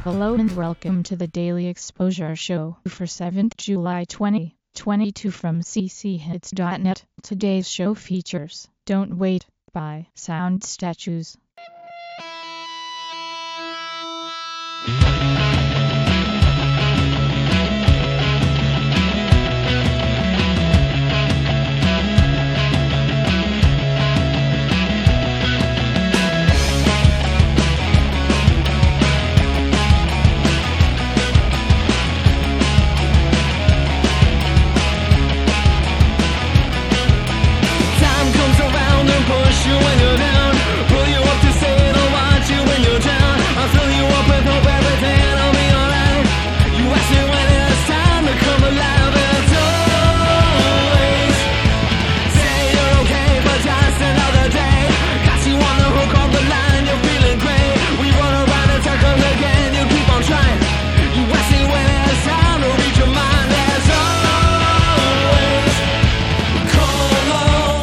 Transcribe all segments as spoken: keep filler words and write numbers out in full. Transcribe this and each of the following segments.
Hello and welcome to the Daily Exposure Show for seventh of July twenty twenty-two from c c hits dot net. Today's show features Don't Wait by Sound Statues. Push you when you're down, pull you up to say it, I'll watch you when you're down. I'll fill you up with hope, everything will be alright. You ask me when it's time to come alive. It's always say you're okay for just another day. Got you on the hook, on the line, you're feeling great. We run around and circle again, you keep on trying. You ask me when it's time to reach your mind. There's always come along.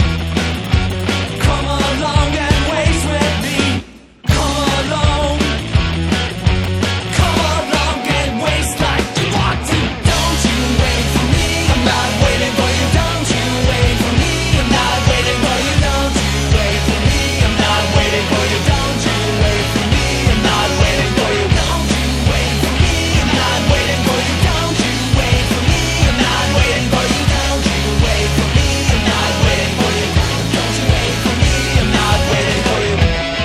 Come along and waste with me. Come along. Come along and waste like you want to. Don't you wait for me. I'm not waiting for you. Don't you wait for me. I'm not waiting for you. Don't you wait for me. I'm not waiting for you. Don't you wait for me. I'm not waiting for you. Don't you wait for me. I'm not waiting for you. Don't you wait for me. I'm not waiting for you. Don't you wait for me. I'm not waiting for you. Don't you wait for me. I'm not waiting for you.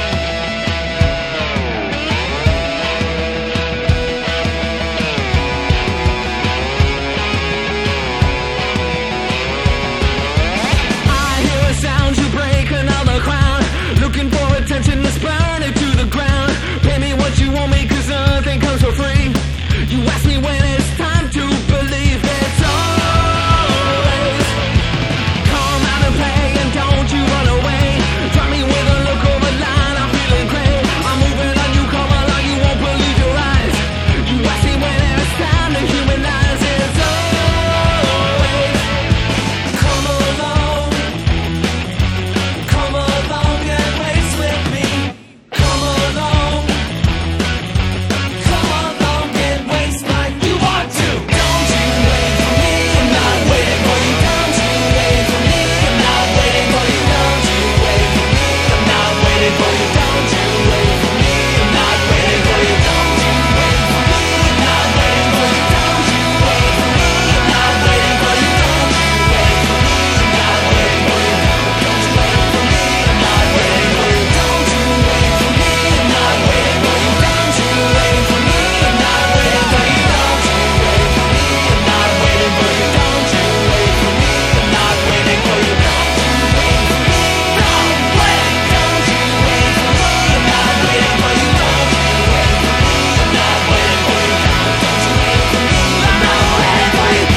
I hear a sound, you break another crown. Looking for attention, let's burn it to the ground. Pay me what you want me, cause nothing comes for free. You ask me when it's time to believe. It's always come out and play, and don't you run away. Drop me with a look over line, I'm feeling great. I'm moving on, you come along, you won't believe your eyes. You ask me when it's time to humanize. It's always come along. Come along and race with me. Come along. Come along and waste like you want to. Don't you wait for me. I'm not waiting for you. Don't you wait for me. I'm not waiting for you. Don't you wait for me. I'm not waiting for you. Don't you wait for me. I'm not waiting for you. Don't you wait for me. I'm not waiting for you. Don't you wait for me. I'm not waiting for you. Don't you wait for me. I'm not waiting for you. Don't you wait for me. I'm not waiting for you. Don't you wait for me. I'm not waiting for you. Don't you wait for me. I'm not waiting for you. Don't you wait for me. I'm not waiting for you. Don't you wait for me. I'm not waiting for you. Don't you wait for me. Don't wait. Don't you wait for me. I'm not waiting for you. Don't you wait for me. I'm not waiting for you. Don't you wait for me. I'm not waiting for you.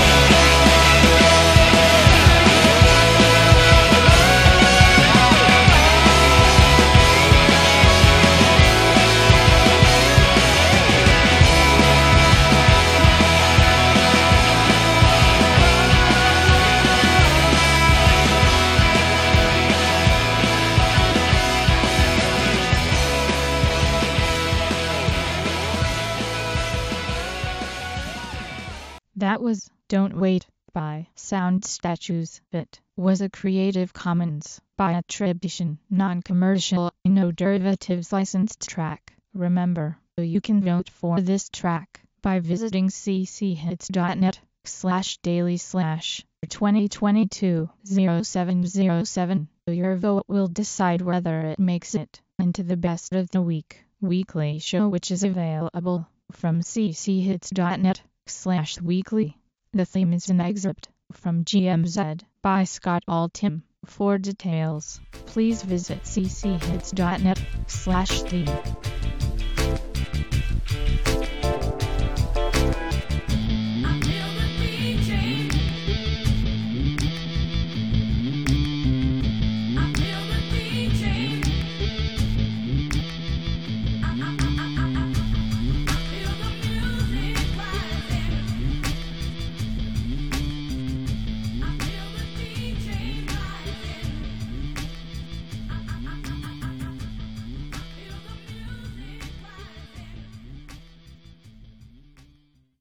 That was Don't Wait by Sound Statues. It was a Creative Commons by attribution, non-commercial, no derivatives licensed track. Remember, you can vote for this track by visiting c c hits dot net slash daily slash twenty twenty-two oh seven oh seven. Your vote will decide whether it makes it into the best of the week weekly show, which is available from c c hits dot net slash weekly. The theme is an excerpt from G M Z by Scott Altham. For details, please visit c c hits dot net slash theme.